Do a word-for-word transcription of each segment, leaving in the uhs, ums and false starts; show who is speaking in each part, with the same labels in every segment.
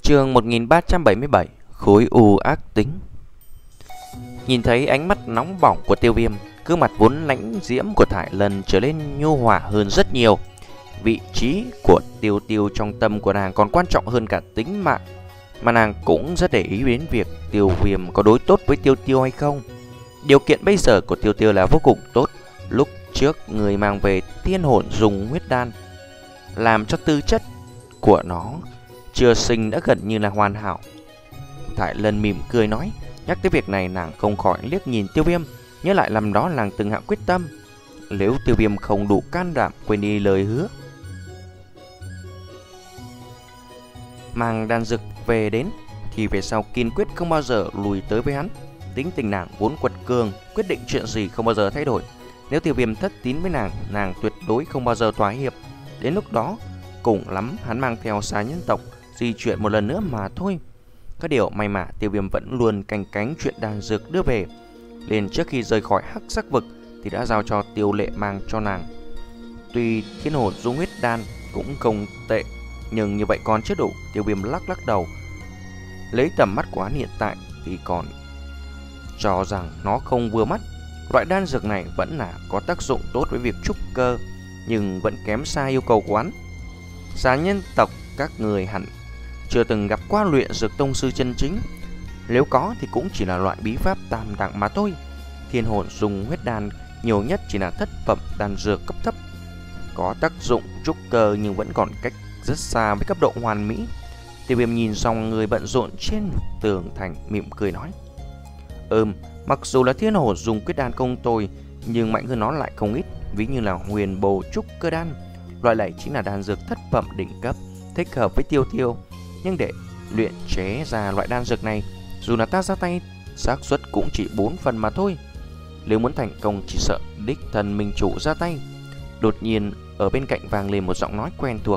Speaker 1: Chương một nghìn ba trăm bảy mươi bảy. Khối u ác tính. Nhìn thấy ánh mắt nóng bỏng của Tiêu Viêm, gương mặt vốn lãnh diễm của Thải Lân trở nên nhu hòa hơn rất nhiều. Vị trí của Tiêu Tiêu trong tâm của nàng còn quan trọng hơn cả tính mạng, mà nàng cũng rất để ý đến việc Tiêu Viêm có đối tốt với Tiêu Tiêu hay không. Điều kiện bây giờ của Tiêu Tiêu là vô cùng tốt. Lúc trước người mang về thiên hồn dùng huyết đan, làm cho tư chất của nó chưa sinh đã gần như là hoàn hảo. Thải Lân mỉm cười nói. Nhắc tới việc này, nàng không khỏi liếc nhìn Tiêu Viêm, nhớ lại làm đó nàng từng hạ quyết tâm, nếu Tiêu Viêm không đủ can đảm quên đi lời hứa mang đan dược về đến, thì về sau kiên quyết không bao giờ lùi tới với hắn. Tính tình nàng vốn quật cường, quyết định chuyện gì không bao giờ thay đổi. Nếu Tiêu Viêm thất tín với nàng, nàng tuyệt đối không bao giờ thỏa hiệp. Đến lúc đó, cùng lắm hắn mang theo xà nhân tộc di chuyển một lần nữa mà thôi. Có điều may mà Tiêu Viêm vẫn luôn canh cánh chuyện đan dược đưa về, liền trước khi rời khỏi hắc sắc vực thì đã giao cho Tiêu Lệ mang cho nàng. Tuy thiên hồn dung huyết đan cũng không tệ, nhưng như vậy còn chưa đủ. Tiêu Viêm lắc lắc đầu. Lấy tầm mắt của hắn hiện tại thì còn cho rằng nó không vừa mắt. Loại đan dược này vẫn là có tác dụng tốt với việc trúc cơ, nhưng vẫn kém xa yêu cầu của hắn. Xà nhân tộc các người hẳn chưa từng gặp qua luyện dược tông sư chân chính, nếu có thì cũng chỉ là loại bí pháp tam đẳng mà thôi. Thiên hồn dùng huyết đan nhiều nhất chỉ là thất phẩm đan dược cấp thấp, có tác dụng trúc cơ nhưng vẫn còn cách rất xa với cấp độ hoàn mỹ. Tiêu Viêm nhìn dòng người bận rộn trên tường thành, mỉm cười nói: Ừm, mặc dù là thiên hồn dùng quyết đan công tôi, nhưng mạnh hơn nó lại không ít. Ví như là huyền bồ trúc cơ đan, loại này chính là đan dược thất phẩm đỉnh cấp, thích hợp với Tiêu Tiêu. Nhưng để luyện chế ra loại đan dược này, dù là ta ra tay, xác suất cũng chỉ bốn phần mà thôi. Nếu muốn thành công chỉ sợ đích thân minh chủ ra tay. Đột nhiên ở bên cạnh vang lên một giọng nói quen thuộc.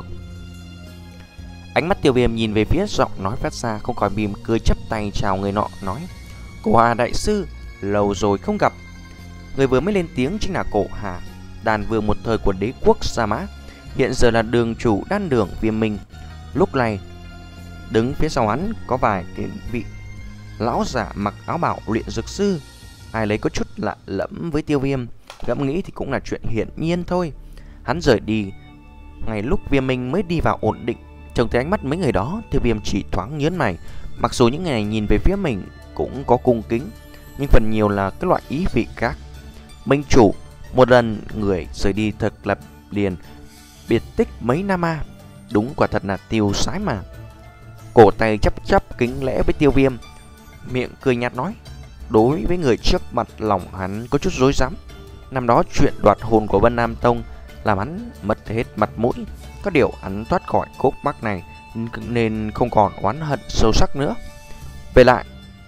Speaker 1: Ánh mắt Tiêu Viêm nhìn về phía giọng nói phát ra, không khỏi mỉm cười chắp tay chào người nọ, nói: Cổ Hà đại sư, lâu rồi không gặp. Người vừa mới lên tiếng chính là Cổ Hà, đan vương một thời của đế quốc Sa Mã, hiện giờ là đường chủ đan đường Viêm Minh. Lúc này đứng phía sau hắn có vài cái vị lão giả mặc áo bào luyện dược sư. Ai lấy có chút lạ lẫm với Tiêu Viêm, ngẫm nghĩ thì cũng là chuyện hiển nhiên thôi. Hắn rời đi ngay lúc Viêm Minh mới đi vào ổn định. Trông thấy ánh mắt mấy người đó, Tiêu Viêm chỉ thoáng nhớn mày. Mặc dù những người này nhìn về phía mình cũng có cung kính, nhưng phần nhiều là cái loại ý vị khác. Minh chủ, một lần người rời đi thật là liền biệt tích mấy năm à. Đúng quả thật là tiêu sái mà. Cổ tay chắp chắp kính lễ với Tiêu Viêm, miệng cười nhạt nói. Đối với người trước mặt, lòng hắn có chút rối rắm. Năm đó chuyện đoạt hồn của Vân Nam Tông làm hắn mất hết mặt mũi. Có điều hắn thoát khỏi khúc mắc này nên không còn oán hận sâu sắc nữa. Về lại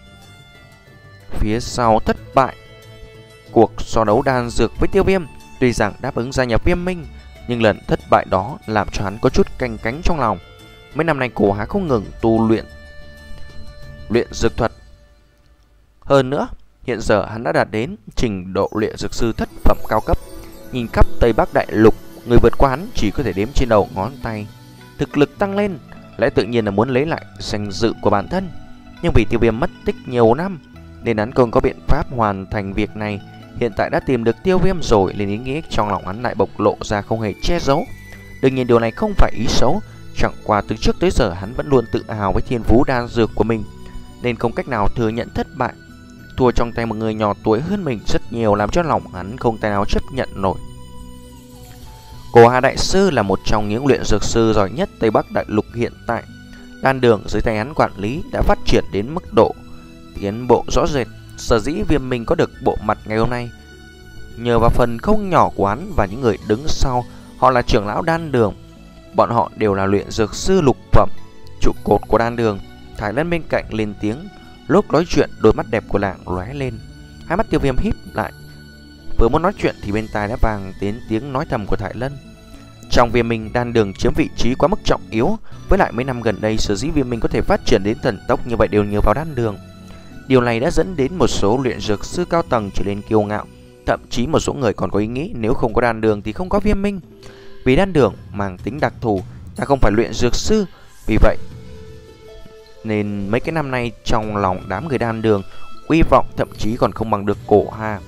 Speaker 1: phía sau thất bại cuộc so đấu đan dược với Tiêu Viêm, tuy rằng đáp ứng gia nhập Viêm Minh, nhưng lần thất bại đó làm cho hắn có chút canh cánh trong lòng. Mấy năm nay Cổ Hà không ngừng tu luyện luyện dược thuật. Hơn nữa, hiện giờ hắn đã đạt đến trình độ luyện dược sư thất phẩm cao cấp. Nhìn khắp Tây Bắc Đại Lục, người vượt qua hắn chỉ có thể đếm trên đầu ngón tay. Thực lực tăng lên, lẽ tự nhiên là muốn lấy lại danh dự của bản thân. Nhưng vì Tiêu Viêm mất tích nhiều năm nên hắn không có biện pháp hoàn thành việc này. Hiện tại đã tìm được Tiêu Viêm rồi, nên ý nghĩa trong lòng hắn lại bộc lộ ra không hề che giấu. Đương nhiên điều này không phải ý xấu, chẳng qua từ trước tới giờ hắn vẫn luôn tự hào với thiên phú đan dược của mình, nên không cách nào thừa nhận thất bại. Thua trong tay một người nhỏ tuổi hơn mình rất nhiều làm cho lòng hắn không thể nào chấp nhận nổi. Cổ Hà đại sư là một trong những luyện dược sư giỏi nhất Tây Bắc Đại Lục hiện tại. Đan đường dưới tay hắn quản lý đã phát triển đến mức độ tiến bộ rõ rệt. Sở dĩ Viêm Minh có được bộ mặt ngày hôm nay nhờ vào phần không nhỏ của hắn và những người đứng sau. Họ là trưởng lão đan đường, bọn họ đều là luyện dược sư lục phẩm, trụ cột của đan đường. Thải Lân bên cạnh lên tiếng. Lúc nói chuyện, đôi mắt đẹp của nàng lóe lên, hai mắt Tiêu Viêm híp lại. Vừa muốn nói chuyện thì bên tai đã vang đến tiếng nói thầm của Thải Lân. Trong Viêm Minh, đan đường chiếm vị trí quá mức trọng yếu. Với lại mấy năm gần đây, sở dĩ Viêm Minh có thể phát triển đến thần tốc như vậy đều nhờ vào đan đường. Điều này đã dẫn đến một số luyện dược sư cao tầng trở nên kiêu ngạo. Thậm chí một số người còn có ý nghĩ nếu không có đan đường thì không có Viêm Minh. Vì đan đường mang tính đặc thù, ta không phải luyện dược sư, vì vậy Nên mấy cái năm nay trong lòng đám người đan đường, uy vọng thậm chí còn không bằng được Cổ Hà.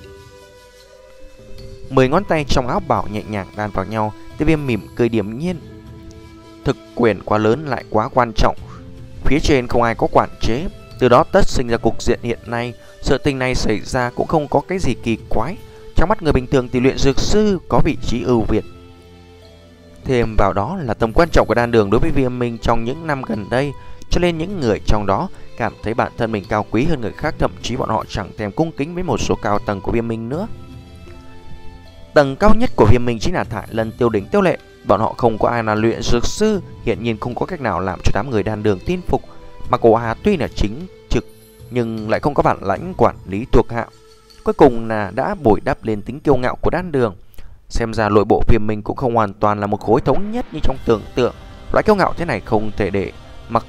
Speaker 1: Mười ngón tay trong áo bảo nhẹ nhàng đan vào nhau. Tiêu Viêm mỉm cười điềm nhiên. Thực quyền quá lớn lại quá quan trọng, phía trên không ai có quản chế, từ đó tất sinh ra cục diện hiện nay. Sự tình này xảy ra cũng không có cái gì kỳ quái. Trong mắt người bình thường thì luyện dược sư có vị trí ưu việt. Thêm vào đó là tầm quan trọng của đan đường đối với Viêm Minh trong những năm gần đây, cho nên những người trong đó cảm thấy bản thân mình cao quý hơn người khác, thậm chí bọn họ chẳng thèm cung kính với một số cao tầng của Viêm Minh nữa. Tầng cao nhất của Viêm Minh chính là Thải Lân, Tiêu Đỉnh, Tiêu Lệ. Bọn họ không có ai là luyện dược sư, hiện nhiên không có cách nào làm cho đám người đan đường tin phục. Mà Cổ Hà tuy là chính trực nhưng lại không có bản lãnh quản lý thuộc hạ, cuối cùng là đã bồi đắp lên tính kiêu ngạo của đan đường. Xem ra nội bộ Viêm Minh cũng không hoàn toàn là một khối thống nhất như trong tưởng tượng. Loại kiêu ngạo thế này không thể để mặc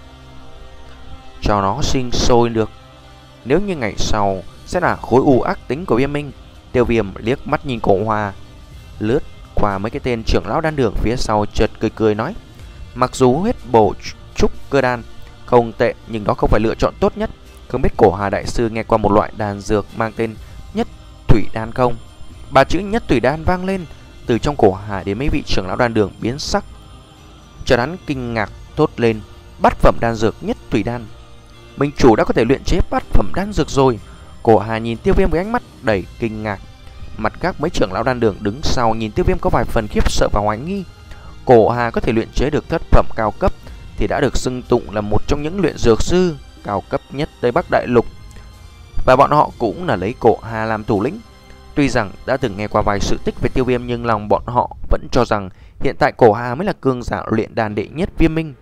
Speaker 1: cho nó sinh sôi được. Nếu như ngày sau sẽ là khối u ác tính của Viêm Minh. Tiêu Viêm liếc mắt nhìn Cổ Hà, lướt qua mấy cái tên trưởng lão đan đường phía sau, chợt cười cười nói: mặc dù huyết bổ trúc cơ đan không tệ, nhưng đó không phải lựa chọn tốt nhất. Không biết Cổ Hà đại sư nghe qua một loại đan dược mang tên Nhất Thủy Đan không? Ba chữ Nhất Thủy Đan vang lên, từ trong Cổ Hà đến mấy vị trưởng lão đan đường biến sắc. Chợt hắn kinh ngạc thốt lên: bát phẩm đan dược Nhất Thủy Đan, minh chủ đã có thể luyện chế bát phẩm đan dược rồi. Cổ Hà nhìn Tiêu Viêm với ánh mắt đầy kinh ngạc. Mặt các mấy trưởng lão đan đường đứng sau nhìn Tiêu Viêm có vài phần khiếp sợ và hoài nghi. Cổ Hà có thể luyện chế được thất phẩm cao cấp thì đã được xưng tụng là một trong những luyện dược sư cao cấp nhất Tây Bắc Đại Lục, và bọn họ cũng là lấy Cổ Hà làm thủ lĩnh. Tuy rằng đã từng nghe qua vài sự tích về Tiêu Viêm, nhưng lòng bọn họ vẫn cho rằng hiện tại Cổ Hà mới là cường giả luyện đan đệ nhất Viêm Minh.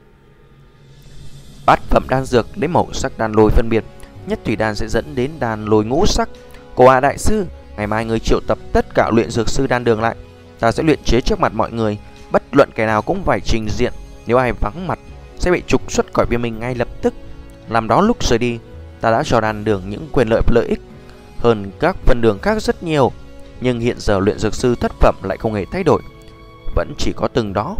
Speaker 1: Bát phẩm đan dược lấy màu sắc đan lôi phân biệt, Nhất Thủy Đan sẽ dẫn đến đan lôi ngũ sắc. Cổ Hà đại sư, ngày mai người triệu tập tất cả luyện dược sư đan đường lại, ta sẽ luyện chế trước mặt mọi người, bất luận kẻ nào cũng phải trình diện. Nếu ai vắng mặt sẽ bị trục xuất khỏi Viêm Minh ngay lập tức. Làm đó lúc rời đi, ta đã cho đan đường những quyền lợi lợi ích hơn các phần đường khác rất nhiều, nhưng hiện giờ luyện dược sư thất phẩm lại không hề thay đổi, vẫn chỉ có từng đó.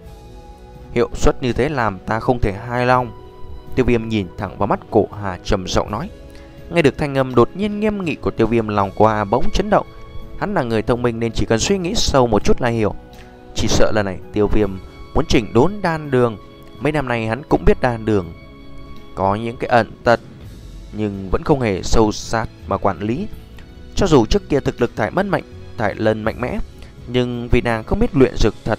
Speaker 1: Hiệu suất như thế làm ta không thể hài lòng. Tiêu Viêm nhìn thẳng vào mắt Cổ Hà trầm giọng nói. Nghe được thanh âm đột nhiên nghiêm nghị của Tiêu Viêm, lòng của Hà bỗng chấn động. Hắn là người thông minh nên chỉ cần suy nghĩ sâu một chút là hiểu. Chỉ sợ lần này Tiêu Viêm muốn chỉnh đốn đan đường. Mấy năm nay hắn cũng biết đan đường có những cái ẩn tật, nhưng vẫn không hề sâu sát mà quản lý. Cho dù trước kia thực lực Thải Mân mạnh, Thải Lân mạnh mẽ, nhưng vì nàng không biết luyện dược thật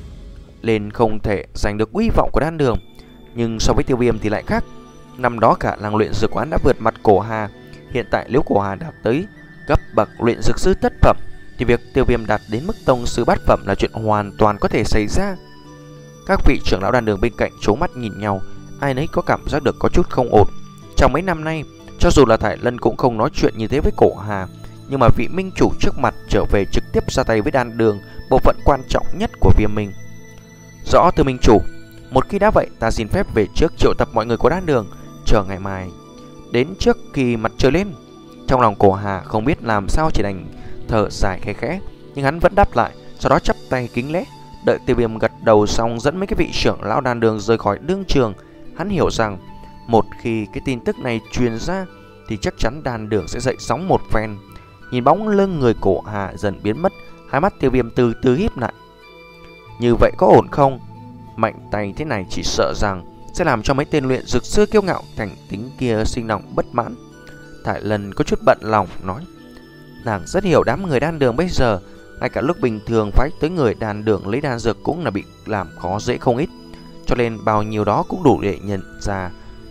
Speaker 1: nên không thể giành được uy vọng của đan đường. Nhưng so với Tiêu Viêm thì lại khác. Năm đó cả làng luyện dược quán đã vượt mặt Cổ Hà. Hiện tại nếu Cổ Hà đạt tới cấp bậc luyện dược sư thất phẩm thì việc Tiêu Viêm đạt đến mức tông sư bát phẩm là chuyện hoàn toàn có thể xảy ra. Các vị trưởng lão đan đường bên cạnh trố mắt nhìn nhau, ai nấy có cảm giác được có chút không ổn. Trong mấy năm nay, cho dù là Thải Lân cũng không nói chuyện như thế với Cổ Hà, nhưng mà vị minh chủ trước mặt trở về trực tiếp ra tay với đan đường, bộ phận quan trọng nhất của Viêm Minh. Rõ thưa minh chủ, một khi đã vậy, ta xin phép về trước triệu tập mọi người của đan đường, chờ ngày mai đến trước khi mặt trời lên. Trong lòng Cổ Hà không biết làm sao, chỉ đành thở dài khẽ khẽ, nhưng hắn vẫn đáp lại, sau đó chắp tay kính lễ. Đợi Tiêu Viêm gật đầu xong dẫn mấy cái vị trưởng lão đan đường rời khỏi đương trường, hắn hiểu rằng một khi cái tin tức này truyền ra thì chắc chắn đan đường sẽ dậy sóng một phen. Nhìn bóng lưng người Cổ Hà dần biến mất, hai mắt Tiêu Viêm từ từ híp lại. Như vậy có ổn không? Mạnh tay thế này chỉ sợ rằng sẽ làm cho mấy tên luyện dược sư kiêu ngạo thành tính kia sinh lòng bất mãn. Thải Lân có chút bận lòng nói, nàng rất hiểu đám người đan đường bây giờ, ngay cả lúc bình thường phái tới người đan đường lấy đan dược cũng là bị làm khó dễ không ít, cho nên bao nhiêu đó cũng đủ để nhận ra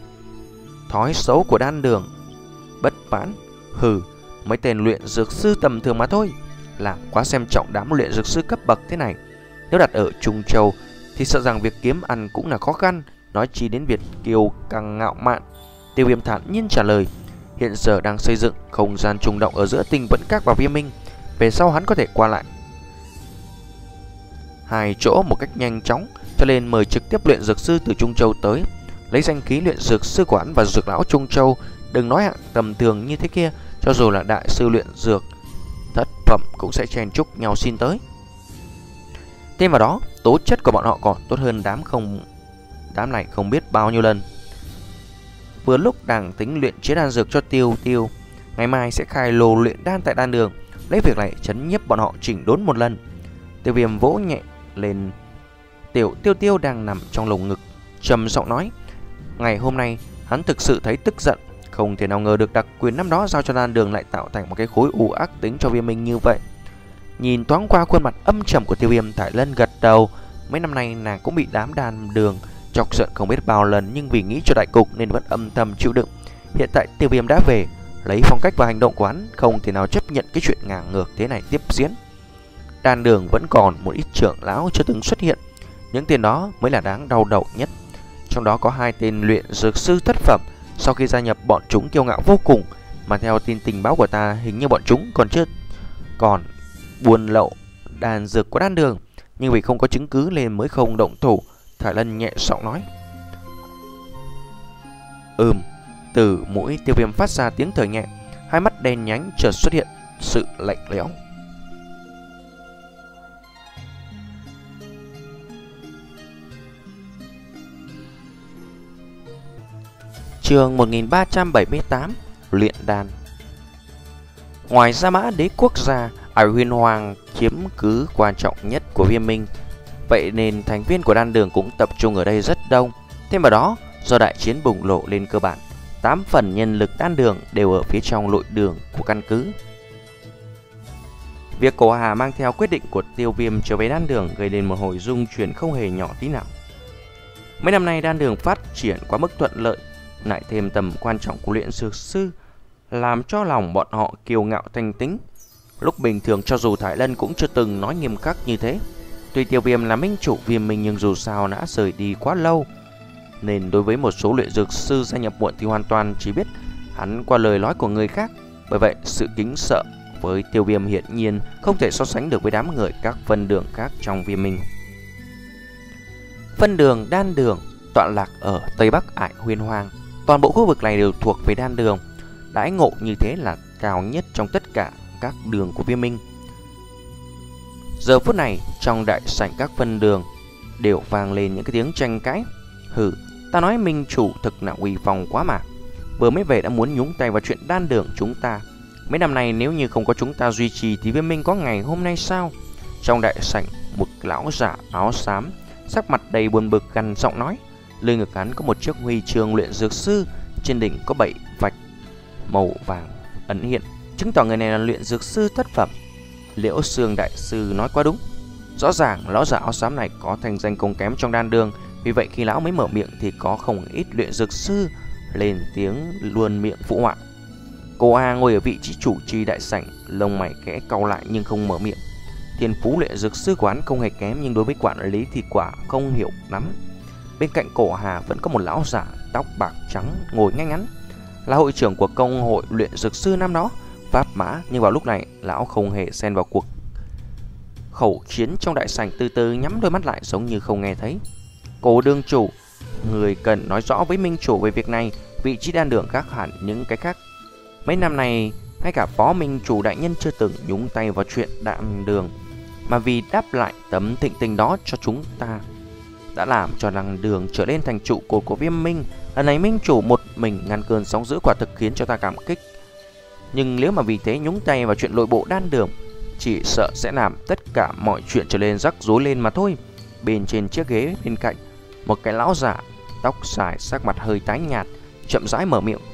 Speaker 1: thói xấu của đan đường. Bất mãn? Hừ, mấy tên luyện dược sư tầm thường mà thôi, làm quá xem trọng đám luyện dược sư cấp bậc thế này. Nếu đặt ở Trung Châu thì sợ rằng việc kiếm ăn cũng là khó khăn, nói chi đến việc kiêu căng ngạo mạn. Tiêu Viêm thản nhiên trả lời, hiện giờ đang xây dựng không gian trùng động ở giữa Tinh Vận Các và Viêm Minh, về sau hắn có thể qua lại hai chỗ một cách nhanh chóng, cho nên mời trực tiếp luyện dược sư từ Trung Châu tới, lấy danh khí luyện dược sư của hắn và dược lão Trung Châu. Đừng nói hạng tầm thường như thế kia, cho dù là đại sư luyện dược thất phẩm cũng sẽ chen chúc nhau xin tới. Thêm vào đó, tố chất của bọn họ còn tốt hơn đám không đám này không biết bao nhiêu lần. vừa lúc đang tính luyện chế đan dược cho Tiêu Tiêu. Ngày mai sẽ khai lô luyện đan tại đan đường, lấy việc này chấn nhiếp bọn họ chỉnh đốn một lần. Tiêu Viêm vỗ nhẹ lên Tiểu Tiêu Tiêu đang nằm trong lồng ngực, trầm giọng nói: ngày hôm nay hắn thực sự thấy tức giận, không thể nào ngờ được đặc quyền năm đó giao cho đan đường lại tạo thành một cái khối u ác tính cho Viêm Minh như vậy. Nhìn thoáng qua khuôn mặt âm trầm của Tiêu Viêm, Thải Lân gật đầu. Mấy năm nay nàng cũng bị đám đan đường chọc giận không biết bao lần, nhưng vì nghĩ cho đại cục nên vẫn âm thầm chịu đựng. Hiện tại Tiêu Viêm đã về, lấy phong cách và hành động của hắn không thể nào chấp nhận cái chuyện ngang ngược thế này tiếp diễn. Đan đường vẫn còn một ít trưởng lão chưa từng xuất hiện, những tên đó mới là đáng đau đầu nhất. Trong đó có hai tên luyện dược sư thất phẩm, sau khi gia nhập bọn chúng kiêu ngạo vô cùng, mà theo tin tình báo của ta, hình như bọn chúng còn chưa còn buôn lậu đan dược của đan đường, nhưng vì không có chứng cứ nên mới không động thủ. Thải Lân nhẹ giọng nói. Ừm. Từ mũi Tiêu Viêm phát ra tiếng thở nhẹ, hai mắt đen nhánh chợt xuất hiện sự lạnh lẽo. Chương một nghìn ba trăm bảy mươi tám, luyện đan. Ngoài Gia Mã Đế quốc gia, Ải Huyền Hoàng chiếm cứ quan trọng nhất của Viêm Minh, vậy nên thành viên của đan đường cũng tập trung ở đây rất đông. Thêm vào đó, do đại chiến bùng nổ lên, cơ bản tám phần nhân lực đan đường đều ở phía trong nội đường của căn cứ. Việc Cổ Hà mang theo quyết định của Tiêu Viêm trở về đan đường gây nên một hồi rung chuyển không hề nhỏ tí nào. Mấy năm nay đan đường phát triển quá mức thuận lợi, lại thêm tầm quan trọng của luyện dược sư, làm cho lòng bọn họ kiêu ngạo thành tính. Lúc bình thường cho dù Thải Lân cũng chưa từng nói nghiêm khắc như thế. Tuy Tiêu Viêm là minh chủ Viêm Minh, nhưng dù sao đã rời đi quá lâu, nên đối với một số luyện dược sư gia nhập muộn thì hoàn toàn chỉ biết hắn qua lời nói của người khác. Bởi vậy sự kính sợ với Tiêu Viêm hiển nhiên không thể so sánh được với đám người các phân đường khác trong Viêm Minh. Phân đường đan đường tọa lạc ở Tây Bắc Ải Huyền Hoàng, toàn bộ khu vực này đều thuộc về đan đường. Đãi ngộ như thế là cao nhất trong tất cả các đường của Viêm Minh. Giờ phút này trong đại sảnh các phân đường đều vang lên những cái tiếng tranh cãi. Hừ, ta nói minh chủ thực là uy phong quá mà, vừa mới về đã muốn nhúng tay vào chuyện đan đường chúng ta. Mấy năm nay nếu như không có chúng ta duy trì thì Viêm Minh có ngày hôm nay sao? Trong đại sảnh, một lão giả áo xám sắc mặt đầy buồn bực gằn giọng nói. Lưng ngực hắn có một chiếc huy chương luyện dược sư, trên đỉnh có bảy vạch màu vàng ẩn hiện, chứng tỏ người này là luyện dược sư thất phẩm. Liễu Sương đại sư nói quá đúng. Rõ ràng lão giả áo xám này có thành danh không kém trong đan đường, vì vậy khi lão mới mở miệng thì có không ít luyện dược sư lên tiếng luôn miệng phụ họa. Cô A ngồi ở vị trí chủ trì đại sảnh, lông mày khẽ cau lại nhưng không mở miệng. Thiên phú luyện dược sư của hắn không hề kém, nhưng đối với quản lý thì quả không hiểu lắm. Bên cạnh Cổ Hà vẫn có một lão giả tóc bạc trắng ngồi ngay ngắn, là hội trưởng của công hội luyện dược sư năm đó, Pháp Mã. Nhưng vào lúc này lão không hề xen vào cuộc khẩu chiến trong đại sảnh, từ từ nhắm đôi mắt lại giống như không nghe thấy. Cổ đương chủ, người cần nói rõ với minh chủ về việc này. Vị trí đan đường khác hẳn những cái khác. Mấy năm này ngay cả phó minh chủ đại nhân chưa từng nhúng tay vào chuyện đan đường, mà vì đáp lại tấm thịnh tình đó cho chúng ta đã làm cho đan đường trở lên thành trụ cột của Viêm Minh. Lần này minh chủ một mình ngăn cơn sóng dữ quả thực khiến cho ta cảm kích. Nhưng nếu mà vì thế nhúng tay vào chuyện nội bộ đan đường, chỉ sợ sẽ làm tất cả mọi chuyện trở nên rắc rối lên mà thôi. Bên trên chiếc ghế bên cạnh, một cái lão giả tóc dài sắc mặt hơi tái nhạt chậm rãi mở miệng.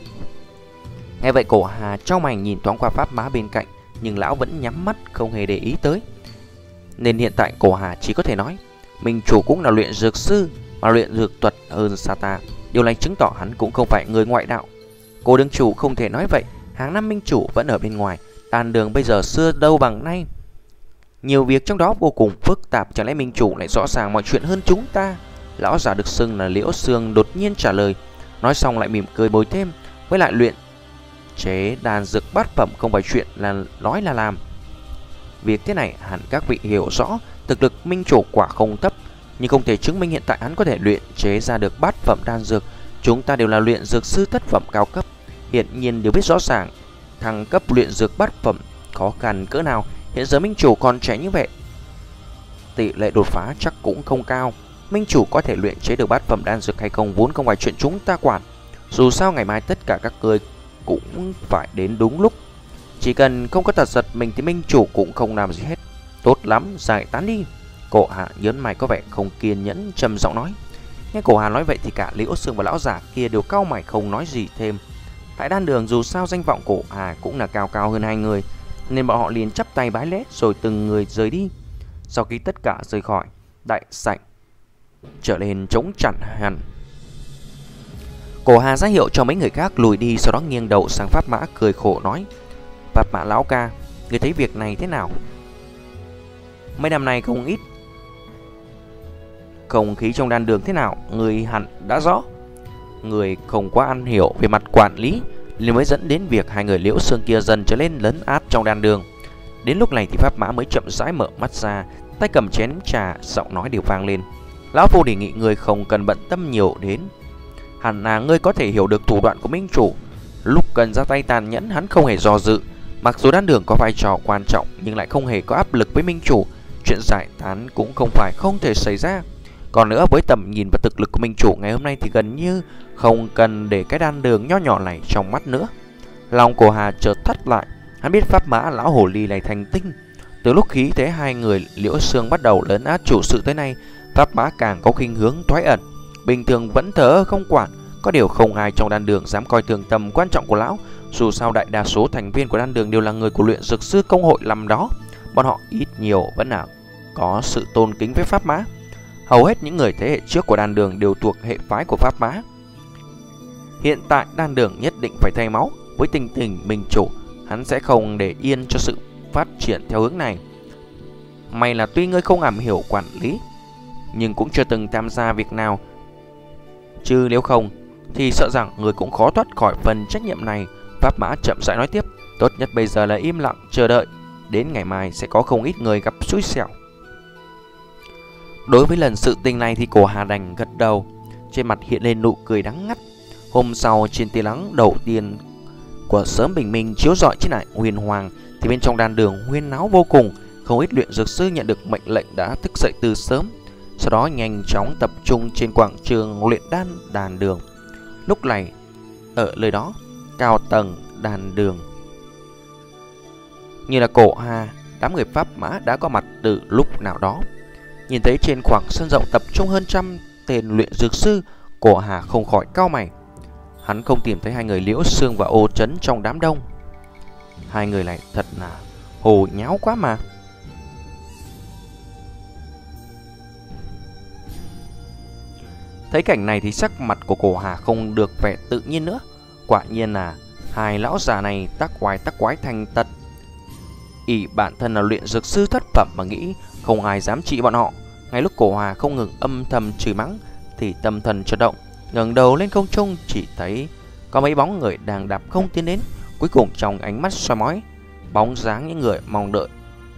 Speaker 1: Nghe vậy Cổ Hà trao mày nhìn thoáng qua Pháp Mã bên cạnh, nhưng lão vẫn nhắm mắt không hề để ý tới. Nên hiện tại Cổ Hà chỉ có thể nói, minh chủ cũng là luyện dược sư, mà luyện dược thuật hơn xa ta. Điều này chứng tỏ hắn cũng không phải người ngoại đạo. Cô đương chủ không thể nói vậy. Hàng năm minh chủ vẫn ở bên ngoài, đan đường bây giờ xưa đâu bằng nay, nhiều việc trong đó vô cùng phức tạp, chẳng lẽ minh chủ lại rõ ràng mọi chuyện hơn chúng ta? Lão giả được xưng là Liễu Sương đột nhiên trả lời, nói xong lại mỉm cười bồi thêm, với lại luyện chế đan dược bát phẩm không phải chuyện là nói là làm. Việc thế này hẳn các vị hiểu rõ, thực lực minh chủ quả không thấp, nhưng không thể chứng minh hiện tại hắn có thể luyện chế ra được bát phẩm đan dược. Chúng ta đều là luyện dược sư thất phẩm cao cấp, hiển nhiên đều biết rõ ràng thăng cấp luyện dược bát phẩm khó khăn cỡ nào. Hiện giờ minh chủ còn trẻ như vậy, tỷ lệ đột phá chắc cũng không cao. Minh chủ có thể luyện chế được bát phẩm đan dược hay không vốn không phải chuyện chúng ta quản. Dù sao ngày mai tất cả các ngươi cũng phải đến đúng lúc. Chỉ cần không có tật giật mình thì minh chủ cũng không làm gì hết. Tốt lắm, giải tán đi. Cổ Hà nhớn mày có vẻ không kiên nhẫn, trầm giọng nói. Nghe Cổ Hà nói vậy thì cả Liễu Sương và lão giả kia đều cau mày không nói gì thêm. Tại đan đường dù sao danh vọng Cổ Hà cũng là cao cao hơn hai người, nên bọn họ liền chắp tay bái lễ rồi từng người rời đi. Sau khi tất cả rời khỏi, đại sảnh trở lên trống chặt hẳn. Cổ Hà ra hiệu cho mấy người khác lùi đi, sau đó nghiêng đầu sang Pháp Mã cười khổ nói. Pháp Mã lão ca, người thấy việc này thế nào? Mấy năm nay không ít không khí trong đan đường thế nào, người hẳn đã rõ. Người không quá ăn hiểu về mặt quản lý nên mới dẫn đến việc hai người Liễu Sương kia dần trở lên lấn át trong đan đường. Đến lúc này thì Pháp Mã mới chậm rãi mở mắt ra, tay cầm chén trà, giọng nói đều vang lên. Lão phu đề nghị người không cần bận tâm nhiều đến. Hẳn là ngươi có thể hiểu được thủ đoạn của minh chủ. Lúc cần ra tay tàn nhẫn hắn không hề do dự. Mặc dù đan đường có vai trò quan trọng nhưng lại không hề có áp lực với minh chủ. Chuyện giải tán cũng không phải không thể xảy ra. Còn nữa, với tầm nhìn và thực lực của minh chủ ngày hôm nay thì gần như không cần để cái đan đường nho nhỏ này trong mắt nữa. Lòng của Hà chợt thắt lại. Hắn biết Pháp Mã lão hồ ly này thành tinh. Từ lúc khí thế hai người Liễu Sương bắt đầu lấn át chủ sự tới nay, Pháp Mã càng có khuynh hướng thoái ẩn. Bình thường vẫn thờ không quản, có điều không ai trong đan đường dám coi thường tầm quan trọng của lão. Dù sao đại đa số thành viên của đan đường đều là người của luyện dược sư công hội năm đó, bọn họ ít nhiều vẫn là có sự tôn kính với Pháp Mã. Hầu hết những người thế hệ trước của đan đường đều thuộc hệ phái của Pháp Mã. Hiện tại đan đường nhất định phải thay máu. Với tình tình minh chủ, hắn sẽ không để yên cho sự phát triển theo hướng này. May là tuy ngươi không am hiểu quản lý, nhưng cũng chưa từng tham gia việc nào, chứ nếu không thì sợ rằng người cũng khó thoát khỏi phần trách nhiệm này. Pháp Mã chậm rãi nói tiếp. Tốt nhất bây giờ là im lặng chờ đợi. Đến ngày mai sẽ có không ít người gặp xui xẻo. Đối với lần sự tình này thì Cổ Hà đành gật đầu, trên mặt hiện lên nụ cười đắng ngắt. Hôm sau, trên tia nắng đầu tiên của sớm bình minh chiếu rọi trên lại huyền hoàng, thì bên trong đan đường huyên náo vô cùng. Không ít luyện dược sư nhận được mệnh lệnh đã thức dậy từ sớm, sau đó nhanh chóng tập trung trên quảng trường luyện đan đan đường. Lúc này ở nơi đó, cao tầng đan đường như là Cổ Hà, đám người Pháp Mã đã có mặt từ lúc nào đó. Nhìn thấy trên khoảng sân rộng tập trung hơn trăm tên luyện dược sư, Cổ Hà không khỏi cau mày. Hắn không tìm thấy hai người Liễu Sương và Ô Trấn trong đám đông. Hai người này thật là hồ nháo quá mà. Thấy cảnh này thì sắc mặt của Cổ Hà không được vẻ tự nhiên nữa. Quả nhiên là hai lão già này tắc quái tắc quái thành tật. Ỷ bản thân là luyện dược sư thất phẩm mà nghĩ không ai dám trị bọn họ. Ngay lúc Cổ Hà không ngừng âm thầm chửi mắng thì tâm thần chợt động, ngẩng đầu lên không trung chỉ thấy có mấy bóng người đang đạp không tiến đến. Cuối cùng trong ánh mắt soi mói, bóng dáng những người mong đợi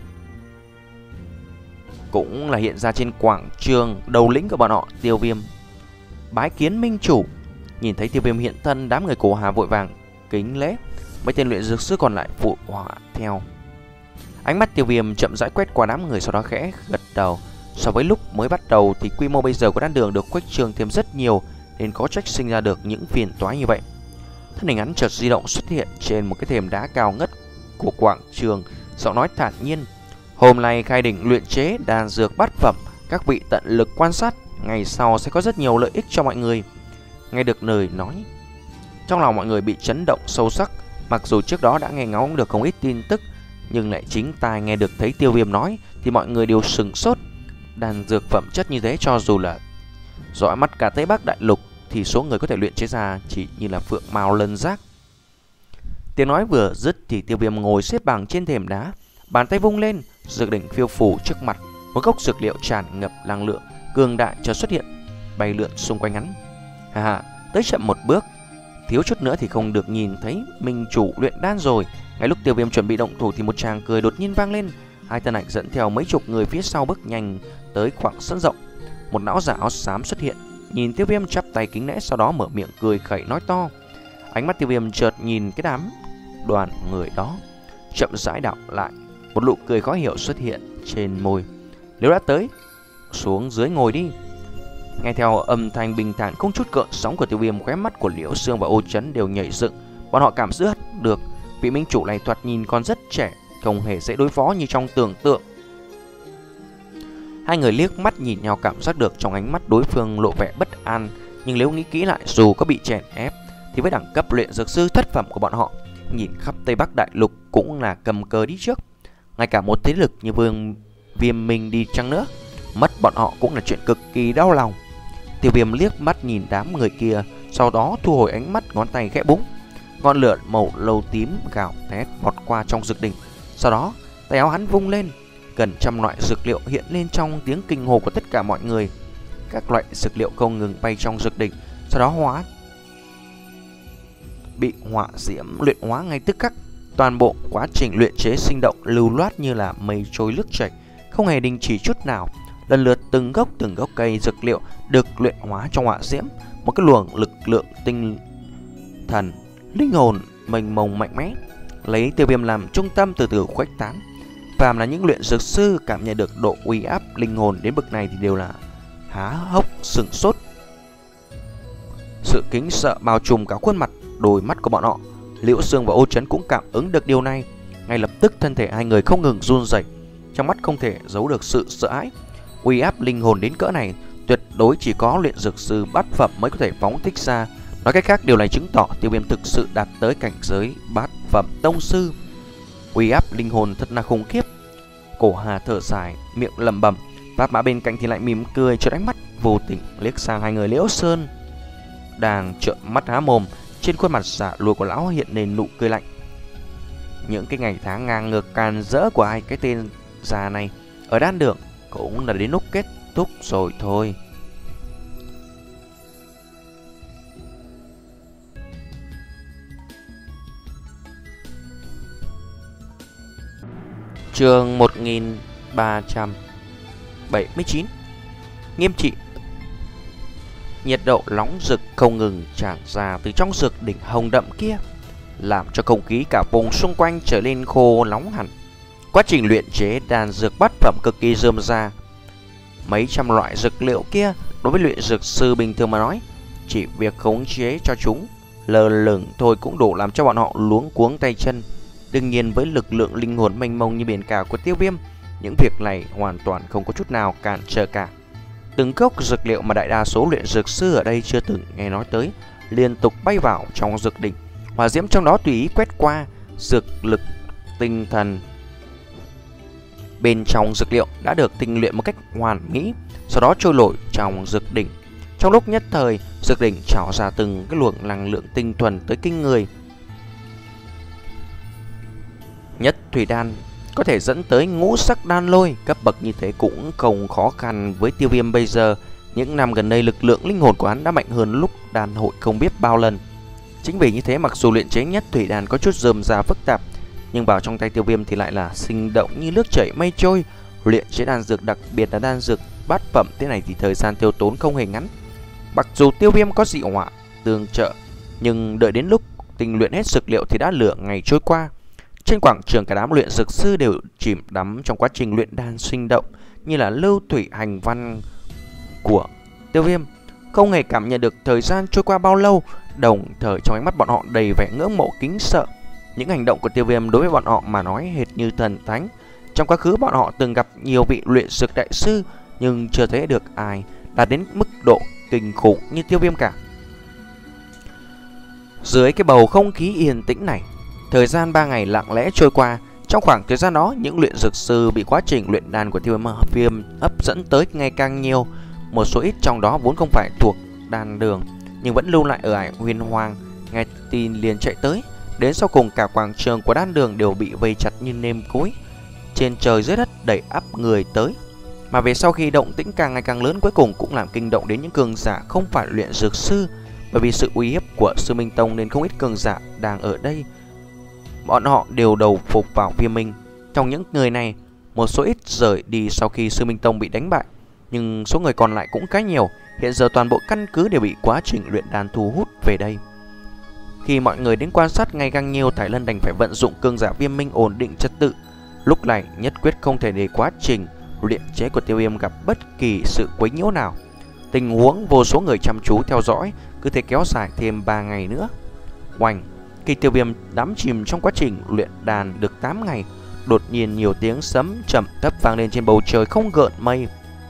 Speaker 1: cũng là hiện ra trên quảng trường. Đầu lĩnh của bọn họ Tiêu Viêm bái kiến minh chủ. Nhìn thấy Tiêu Viêm hiện thân, đám người Cổ Hà vội vàng kính lễ. Mấy tên luyện dược sư còn lại phụ họa theo. Ánh mắt Tiêu Viêm chậm rãi quét qua đám người, sau đó khẽ gật đầu. So với lúc mới bắt đầu thì quy mô bây giờ của đan đường được khuếch trương thêm rất nhiều, nên có trách sinh ra được những phiền toái như vậy. Thân hình hắn chợt di động xuất hiện trên một cái thềm đá cao ngất của quảng trường, giọng nói thản nhiên. Hôm nay khai đỉnh luyện chế đan dược bát phẩm, các vị tận lực quan sát, ngày sau sẽ có rất nhiều lợi ích cho mọi người. Nghe được lời nói, trong lòng mọi người bị chấn động sâu sắc. Mặc dù trước đó đã nghe ngóng được không ít tin tức, nhưng lại chính tai nghe được thấy Tiêu Viêm nói thì mọi người đều sừng sốt. Đan dược phẩm chất như thế, cho dù là dõi mắt cả Tây Bắc Đại Lục thì số người có thể luyện chế ra chỉ như là phượng mao lân giác. Tiếng nói vừa dứt thì Tiêu Viêm ngồi xếp bằng trên thềm đá, bàn tay vung lên, dược đỉnh phiêu phù trước mặt. Một gốc dược liệu tràn ngập năng lượng cường đại chợt xuất hiện, bay lượn xung quanh hắn. Hà hà, tới chậm một bước, thiếu chút nữa thì không được nhìn thấy minh chủ luyện đan rồi. Ngay lúc Tiêu Viêm chuẩn bị động thủ thì một tràng cười đột nhiên vang lên. Hai thân ảnh dẫn theo mấy chục người phía sau bước nhanh tới khoảng sân rộng. Một lão giả áo xám xuất hiện, nhìn Tiêu Viêm chắp tay kính lễ, sau đó mở miệng cười khẩy nói to. Ánh mắt Tiêu Viêm chợt nhìn cái đám đoàn người đó, chậm rãi đảo lại. Một nụ cười khó hiểu xuất hiện trên môi. Nếu đã tới, xuống dưới ngồi đi. Nghe theo âm thanh bình thản không chút gợn sóng của Tiêu Viêm, khóe mắt của Liễu Xương và Ô Chấn đều nhảy dựng. Bọn họ cảm giác được vị minh chủ này thoạt nhìn còn rất trẻ, không hề dễ đối phó như trong tưởng tượng. Hai người liếc mắt nhìn nhau, cảm giác được trong ánh mắt đối phương lộ vẻ bất an. Nhưng nếu nghĩ kỹ lại, dù có bị chèn ép thì với đẳng cấp luyện dược sư thất phẩm của bọn họ, nhìn khắp Tây Bắc Đại Lục cũng là cầm cờ đi trước. Ngay cả một thế lực như Vương Viêm Minh đi chăng nữa, mất bọn họ cũng là chuyện cực kỳ đau lòng. Tiêu Viêm liếc mắt nhìn đám người kia, sau đó thu hồi ánh mắt, ngón tay khẽ búng. Ngọn lửa màu lâu tím gào thét vọt qua trong dược đỉnh. Sau đó tay áo hắn vung lên, gần trăm loại dược liệu hiện lên trong tiếng kinh hô của tất cả mọi người. Các loại dược liệu không ngừng bay trong dược đỉnh, sau đó hóa bị hỏa diễm luyện hóa ngay tức khắc. Toàn bộ quá trình luyện chế sinh động lưu loát như là mây trôi nước chảy, không hề đình chỉ chút nào. Lần lượt từng gốc từng gốc cây dược liệu được luyện hóa trong hỏa diễm, một cái luồng lực lượng tinh thần, linh hồn mênh mông mạnh mẽ lấy Tiêu Viêm làm trung tâm từ từ khuếch tán. Phàm là những luyện dược sư cảm nhận được độ uy áp linh hồn đến bậc này thì đều là há hốc sửng sốt. Sự kính sợ bao trùm cả khuôn mặt, đôi mắt của bọn họ. Liễu Xương và Ô Chấn cũng cảm ứng được điều này. Ngay lập tức thân thể hai người không ngừng run rẩy, trong mắt không thể giấu được sự sợ hãi. Uy áp linh hồn đến cỡ này tuyệt đối chỉ có luyện dược sư bát phẩm mới có thể phóng thích ra. Nói cách khác, điều này chứng tỏ Tiêu Viêm thực sự đạt tới cảnh giới bát phẩm tông sư. Uy áp linh hồn thật là khủng khiếp. Cổ Hà thở dài, miệng lẩm bẩm. Pháp Mã bên cạnh thì lại mỉm cười, cho ánh mắt vô tình liếc sang hai người Liễu Sơn đang trợn mắt há mồm. Trên khuôn mặt giả lùa của lão hiện lên nụ cười lạnh. Những cái ngày tháng ngang ngược càn rỡ của hai cái tên già này ở đan đường cũng là đến lúc kết thúc rồi thôi. Chương một nghìn ba trăm bảy mươi chín. Nghiêm trị. Nhiệt độ nóng rực không ngừng tràn ra từ trong dược đỉnh hồng đậm kia, làm cho không khí cả vùng xung quanh trở nên khô nóng hẳn. Quá trình luyện chế đan dược bát phẩm cực kỳ rườm rà. Mấy trăm loại dược liệu kia đối với luyện dược sư bình thường mà nói, chỉ việc khống chế cho chúng lơ lửng thôi cũng đủ làm cho bọn họ luống cuống tay chân. Đương nhiên với lực lượng linh hồn mênh mông như biển cả của Tiêu Viêm, những việc này hoàn toàn không có chút nào cản trở cả. Từng gốc dược liệu mà đại đa số luyện dược sư ở đây chưa từng nghe nói tới liên tục bay vào trong dược đỉnh. Hỏa diễm trong đó tùy ý quét qua, dược lực tinh thần bên trong dược liệu đã được tinh luyện một cách hoàn mỹ, sau đó trôi nổi trong dược đỉnh. Trong lúc nhất thời, dược đỉnh trào ra từng cái luồng năng lượng tinh thuần tới kinh người. Nhất thủy đan có thể dẫn tới ngũ sắc đan lôi, cấp bậc như thế cũng không khó khăn với Tiêu Viêm bây giờ. Những năm gần đây lực lượng linh hồn của hắn đã mạnh hơn lúc đan hội không biết bao lần. Chính vì như thế, mặc dù luyện chế nhất thủy đan có chút rườm rà phức tạp, nhưng vào trong tay Tiêu Viêm thì lại là sinh động như nước chảy mây trôi. Luyện chế đan dược, đặc biệt là đan dược bát phẩm thế này thì thời gian tiêu tốn không hề ngắn. Mặc dù Tiêu Viêm có dị hỏa tương trợ, nhưng đợi đến lúc tinh luyện hết dược liệu thì đã lửa ngày trôi qua. Trên quảng trường, cả đám luyện dược sư đều chìm đắm trong quá trình luyện đan sinh động như là lưu thủy hành văn của Tiêu Viêm, không hề cảm nhận được thời gian trôi qua bao lâu. Đồng thời trong ánh mắt bọn họ đầy vẻ ngưỡng mộ kính sợ. Những hành động của Tiêu Viêm đối với bọn họ mà nói hệt như thần thánh. Trong quá khứ bọn họ từng gặp nhiều vị luyện dược đại sư, nhưng chưa thấy được ai đạt đến mức độ kinh khủng như Tiêu Viêm cả. Dưới cái bầu không khí yên tĩnh này, thời gian ba ngày lặng lẽ trôi qua. Trong khoảng thời gian đó, những luyện dược sư bị quá trình luyện đan của Tiêu Viêm hấp dẫn tới ngày càng nhiều. Một số ít trong đó vốn không phải thuộc đan đường, nhưng vẫn lưu lại ở ải Huyền Hoàng, nghe tin liền chạy tới. Đến sau cùng, cả quảng trường của đan đường đều bị vây chặt như nêm cối. Trên trời dưới đất đẩy ắp người tới. Mà về sau khi động tĩnh càng ngày càng lớn, cuối cùng cũng làm kinh động đến những cường giả không phải luyện dược sư. Bởi vì sự uy hiếp của Sư Minh Tông nên không ít cường giả đang ở đây. Bọn họ đều đầu phục vào Viêm Minh. Trong những người này, một số ít rời đi sau khi Sư Minh Tông bị đánh bại, nhưng số người còn lại cũng khá nhiều. Hiện giờ toàn bộ căn cứ đều bị quá trình luyện đan thu hút về đây. Khi mọi người đến quan sát ngày càng nhiều, Thái Lân đành phải vận dụng cường giả Viêm Minh ổn định trật tự. Lúc này nhất quyết không thể để quá trình luyện chế của Tiêu Viêm gặp bất kỳ sự quấy nhiễu nào. Tình huống vô số người chăm chú theo dõi cứ thế kéo dài thêm ba ngày nữa. Oanh, khi Tiêu Viêm đắm chìm trong quá trình luyện đàn được tám ngày, đột nhiên nhiều tiếng sấm trầm thấp vang lên trên bầu trời không gợn mây.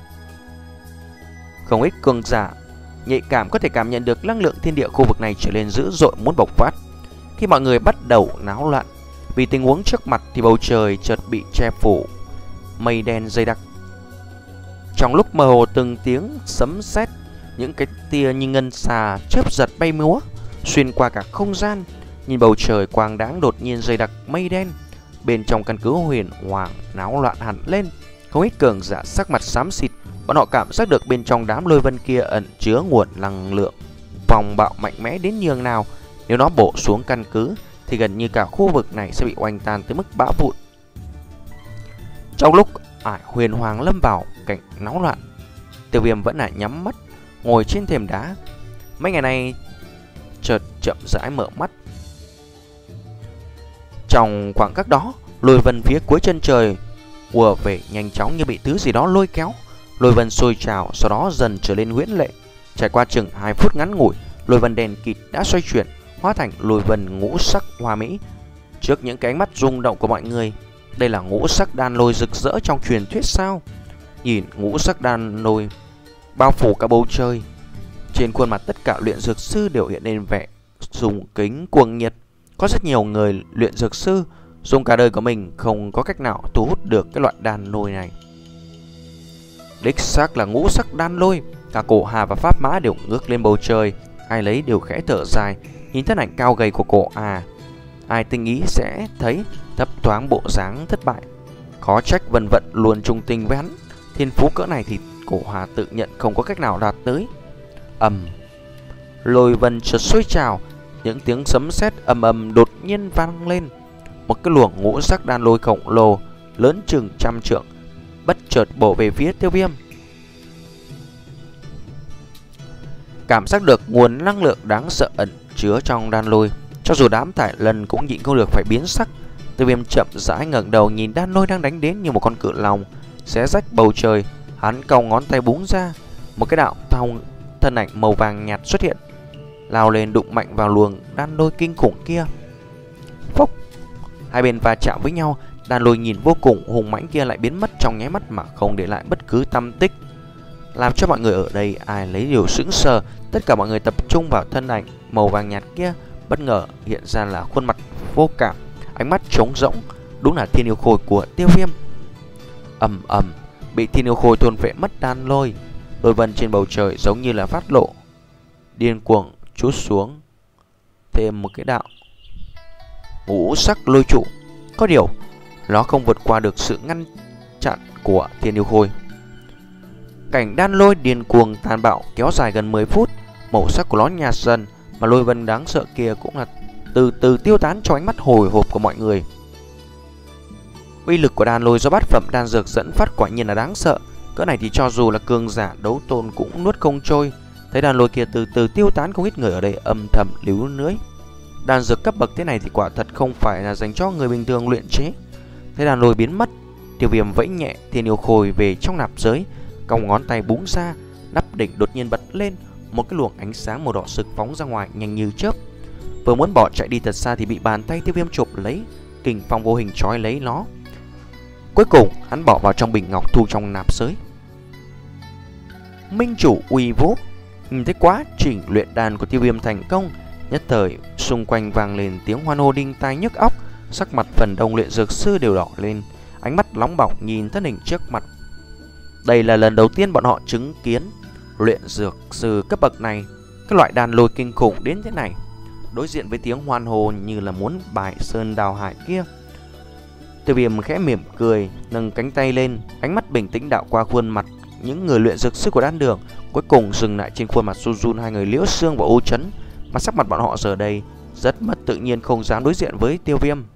Speaker 1: Không ít cường giả nhạy cảm có thể cảm nhận được năng lượng thiên địa khu vực này trở nên dữ dội muốn bộc phát. Khi mọi người bắt đầu náo loạn vì tình huống trước mặt thì bầu trời chợt bị che phủ mây đen dày đặc. Trong lúc mơ hồ từng tiếng sấm sét, những cái tia như ngân xà chớp giật bay múa xuyên qua cả không gian. Nhìn bầu trời quang đãng đột nhiên dày đặc mây đen, bên trong căn cứ huyền hoàng náo loạn hẳn lên. Không ít cường giả sắc mặt xám xịt, bọn họ cảm giác được bên trong đám lôi vân kia ẩn chứa nguồn năng lượng phong bạo mạnh mẽ đến nhường nào. Nếu nó bổ xuống căn cứ thì gần như cả khu vực này sẽ bị oanh tan tới mức bão vụn. Trong lúc ải huyền hoàng lâm vào cảnh náo loạn, Tiêu Viêm vẫn là nhắm mắt ngồi trên thềm đá. Mấy ngày nay chợt chậm rãi mở mắt. Trong khoảng khắc đó, lôi vân phía cuối chân trời ùa về nhanh chóng như bị thứ gì đó lôi kéo. Lôi vân sôi trào, sau đó dần trở lên huyễn lệ. Trải qua chừng hai phút ngắn ngủi, lôi vân đèn kịt đã xoay chuyển, hóa thành lôi vân ngũ sắc hoa mỹ. Trước những cái ánh mắt rung động của mọi người, đây là ngũ sắc đan lôi rực rỡ trong truyền thuyết sao? Nhìn ngũ sắc đan lôi bao phủ cả bầu trời, trên khuôn mặt tất cả luyện dược sư đều hiện lên vẻ dùng kính cuồng nhiệt. Có rất nhiều người luyện dược sư dùng cả đời của mình không có cách nào thu hút được cái loại đan lôi này. Đích xác là ngũ sắc đan lôi. Cả Cổ Hà và Pháp Mã đều ngước lên bầu trời, ai lấy đều khẽ thở dài nhìn thân ảnh cao gầy của Cổ Hà. Ai tinh ý sẽ thấy thấp thoáng bộ dáng thất bại. Khó trách Vân Vận luôn trung tình với hắn. Thiên phú cỡ này thì Cổ Hà tự nhận không có cách nào đạt tới. Ầm, lôi vân chợt sôi trào, những tiếng sấm sét ầm ầm đột nhiên vang lên. Một cái luồng ngũ sắc đan lôi khổng lồ lớn chừng trăm trượng bất chợt bổ về phía Tiêu Viêm. Cảm giác được nguồn năng lượng đáng sợ ẩn chứa trong đan lôi, cho dù đám Thải Lân cũng nhịn không được phải biến sắc. Tiêu Viêm chậm rãi ngẩng đầu nhìn đan lôi đang đánh đến như một con cự long xé rách bầu trời. Hắn cau ngón tay búng ra, một cái đạo thông thân ảnh màu vàng nhạt xuất hiện, lao lên đụng mạnh vào luồng đan lôi kinh khủng kia. Phốc, hai bên va chạm với nhau, đan lôi nhìn vô cùng hùng mãnh kia lại biến mất trong nháy mắt mà không để lại bất cứ tăm tích, làm cho mọi người ở đây ai lấy điều sững sờ. Tất cả mọi người tập trung vào thân ảnh màu vàng nhạt kia. Bất ngờ hiện ra là khuôn mặt vô cảm, ánh mắt trống rỗng, đúng là thiên yêu khôi của Tiêu Viêm. Ầm ầm, bị thiên yêu khôi thôn vệ mất đan lôi. Lôi vân trên bầu trời giống như là phát lộ, điên cuồng trút xuống thêm một cái đạo ngũ sắc lôi trụ. Có điều nó không vượt qua được sự ngăn chặn của thiên yêu khôi. Cảnh đan lôi điên cuồng tàn bạo kéo dài gần mười phút. Màu sắc của nó nhạt dần, mà lôi vân đáng sợ kia cũng là từ từ tiêu tán trong ánh mắt hồi hộp của mọi người. Uy lực của đan lôi do bát phẩm đan dược dẫn phát quả nhiên là đáng sợ. Cỡ này thì cho dù là cường giả đấu tôn cũng nuốt không trôi. Thấy đan lôi kia từ từ tiêu tán, không ít người ở đây âm thầm líu lưỡi. Đan dược cấp bậc thế này thì quả thật không phải là dành cho người bình thường luyện chế. Thấy đan lôi biến mất, Tiêu Viêm vẫy nhẹ thiên yêu khôi về trong nạp giới, cong ngón tay búng ra, nắp đỉnh đột nhiên bật lên, một cái luồng ánh sáng màu đỏ sực phóng ra ngoài nhanh như chớp. Vừa muốn bỏ chạy đi thật xa thì bị bàn tay Tiêu Viêm chụp lấy, kình phong vô hình trói lấy nó. Cuối cùng hắn bỏ vào trong bình ngọc thu trong nạp giới. Minh chủ uy vũ. Nhìn thấy quá trình luyện đan của Tiêu Viêm thành công, nhất thời xung quanh vang lên tiếng hoan hô đinh tai nhức óc. Sắc mặt phần đông luyện dược sư đều đỏ lên, ánh mắt nóng bỏng nhìn thân hình trước mặt. Đây là lần đầu tiên bọn họ chứng kiến luyện dược sư cấp bậc này, cái loại đan lôi kinh khủng đến thế này. Đối diện với tiếng hoan hô như là muốn bài sơn đào hải kia, Tiêu Viêm khẽ mỉm cười, nâng cánh tay lên, ánh mắt bình tĩnh đạo qua khuôn mặt những người luyện dược sư của đan đường, cuối cùng dừng lại trên khuôn mặt Su Jun hai người Liễu Xương và Ô Chấn. Mà sắc mặt bọn họ giờ đây rất mất tự nhiên, không dám đối diện với Tiêu Viêm.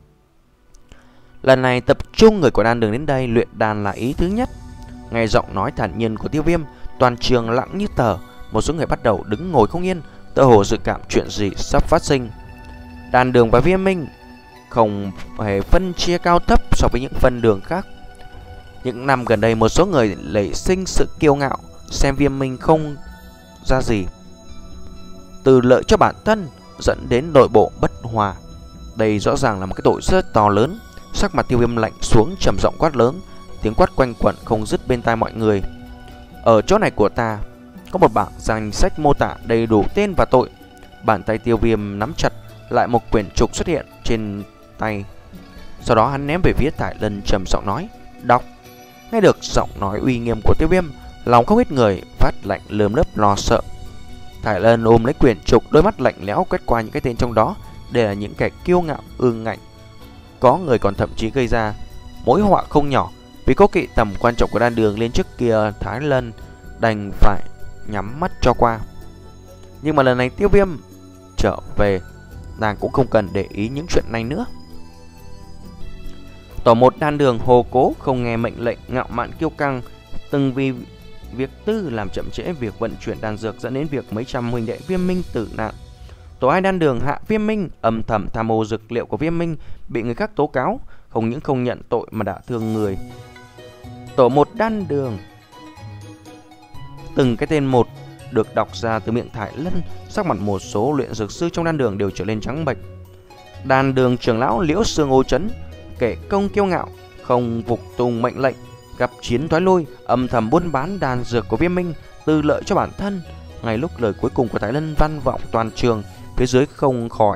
Speaker 1: Lần này tập trung người của đan đường đến đây luyện đan là ý thứ nhất. Nghe giọng nói thản nhiên của Tiêu Viêm, toàn trường lặng như tờ. Một số người bắt đầu đứng ngồi không yên, tựa hồ dự cảm chuyện gì sắp phát sinh. Đan đường và Viêm Minh không hề phân chia cao thấp so với những phân đường khác. Những năm gần đây một số người nảy sinh sự kiêu ngạo, xem Viêm Minh không ra gì, từ lợi cho bản thân dẫn đến nội bộ bất hòa. Đây rõ ràng là một cái tội rất to lớn. Sắc mặt Tiêu Viêm lạnh xuống, trầm giọng quát lớn, tiếng quát quanh quẩn không dứt bên tai mọi người. Ở chỗ này của ta có một bảng danh sách mô tả đầy đủ tên và tội. Bàn tay Tiêu Viêm nắm chặt lại, một quyển trục xuất hiện trên tay. Sau đó hắn ném về phía Thải Lân, trầm giọng nói, đọc. Nghe được giọng nói uy nghiêm của Tiêu Viêm, lòng không ít người phát lạnh lườm lớp lo sợ. Thải Lân ôm lấy quyển trục, đôi mắt lạnh lẽo quét qua những cái tên trong đó. Đây là những kẻ kiêu ngạo ương ngạnh, có người còn thậm chí gây ra mối họa không nhỏ. Vì cố kỵ tầm quan trọng của đan đường lên trước kia, Thái Lân đành phải nhắm mắt cho qua. Nhưng mà lần này Tiêu Viêm trở về, nàng cũng không cần để ý những chuyện này nữa. Tổ một đan đường Hồ Cố không nghe mệnh lệnh, ngạo mạn kiêu căng, từng vì việc tư làm chậm trễ việc vận chuyển đan dược, dẫn đến việc mấy trăm huynh đệ Viêm Minh tử nạn. Tổ hai đan đường hạ Viêm Minh âm thầm tham ô dược liệu của Viêm Minh, bị người khác tố cáo, không những không nhận tội mà đã thương người. Tổ một đan đường, từng cái tên một được đọc ra từ miệng Thải Lân, sắc mặt một số luyện dược sư trong đan đường đều trở lên trắng bệch. Đan đường trưởng lão Liễu Xương Ô Chấn, kẻ công kiêu ngạo, không phục tùng mệnh lệnh, gặp chiến thoái lui, âm thầm buôn bán đan dược của Viêm Minh, tư lợi cho bản thân. Ngay lúc lời cuối cùng của Thái Lân vang vọng toàn trường, phía dưới không khỏi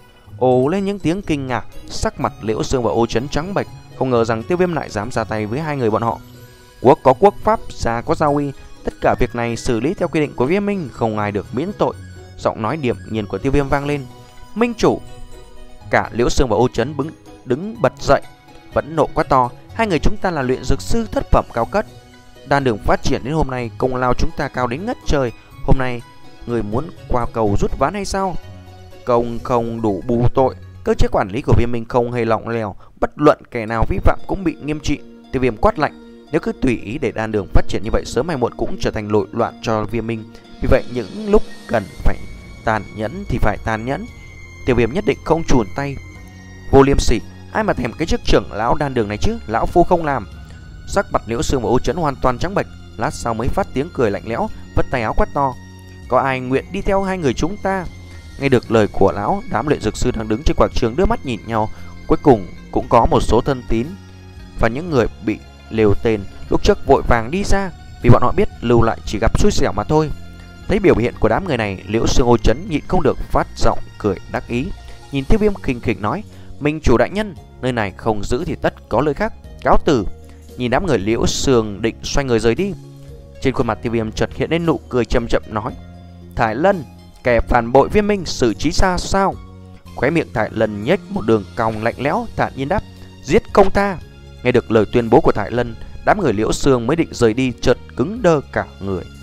Speaker 1: ồ lên những tiếng kinh ngạc. Sắc mặt Liễu Xương và Ô Chấn trắng bệch, không ngờ rằng Tiêu Viêm lại dám ra tay với hai người bọn họ. Quốc có quốc pháp, gia có gia uy, tất cả việc này xử lý theo quy định của Viêm Minh, không ai được miễn tội. Giọng nói điềm nhiên của Tiêu Viêm vang lên. Minh chủ! Cả Liễu Xương và Ô Chấn đứng, đứng bật dậy, vẫn nộ quá to. Hai người chúng ta là luyện dược sư thất phẩm cao cấp, đan đường phát triển đến hôm nay, công lao chúng ta cao đến ngất trời. Hôm nay người muốn qua cầu rút ván hay sao? Công không đủ bù tội. Cơ chế quản lý của Viêm Minh không hề lỏng lẻo, bất luận kẻ nào vi phạm cũng bị nghiêm trị. Tiêu Viêm quát lạnh, nếu cứ tùy ý để đan đường phát triển như vậy, sớm hay muộn cũng trở thành nội loạn cho Viêm Minh. Vì vậy những lúc cần phải tàn nhẫn thì phải tàn nhẫn. Tiêu Viêm nhất định không chùn tay. Vô liêm sỉ, ai mà thèm cái chức trưởng lão đan đường này chứ, lão phu không làm. Sắc mặt Liễu Xương và Ô Chấn hoàn toàn trắng bệch, lát sau mới phát tiếng cười lạnh lẽo, vất tay áo quát to, có ai nguyện đi theo hai người chúng ta? Nghe được lời của lão, đám luyện dược sư đang đứng trên quảng trường đưa mắt nhìn nhau. Cuối cùng cũng có một số thân tín và những người bị lều tên lúc trước vội vàng đi ra, vì bọn họ biết lưu lại chỉ gặp xui xẻo mà thôi. Thấy biểu hiện của đám người này, Liễu Xương Ô Chấn nhịn không được phát giọng cười đắc ý, nhìn Tiêu Viêm khinh khỉnh nói, Minh chủ đại nhân, nơi này không giữ thì tất có lời khác, cáo từ. Nhìn đám người Liễu Xương định xoay người rời đi, trên khuôn mặt Tiêu Viêm chợt hiện lên nụ cười chậm chậm nói, Thái Lân, kẻ phản bội Viêm Minh xử trí ra sao? Khóe miệng Thái Lân nhếch một đường cong lạnh lẽo, thản nhiên đáp, giết không tha. Nghe được lời tuyên bố của Thái Lân, đám người Liễu Xương mới định rời đi chợt cứng đơ cả người.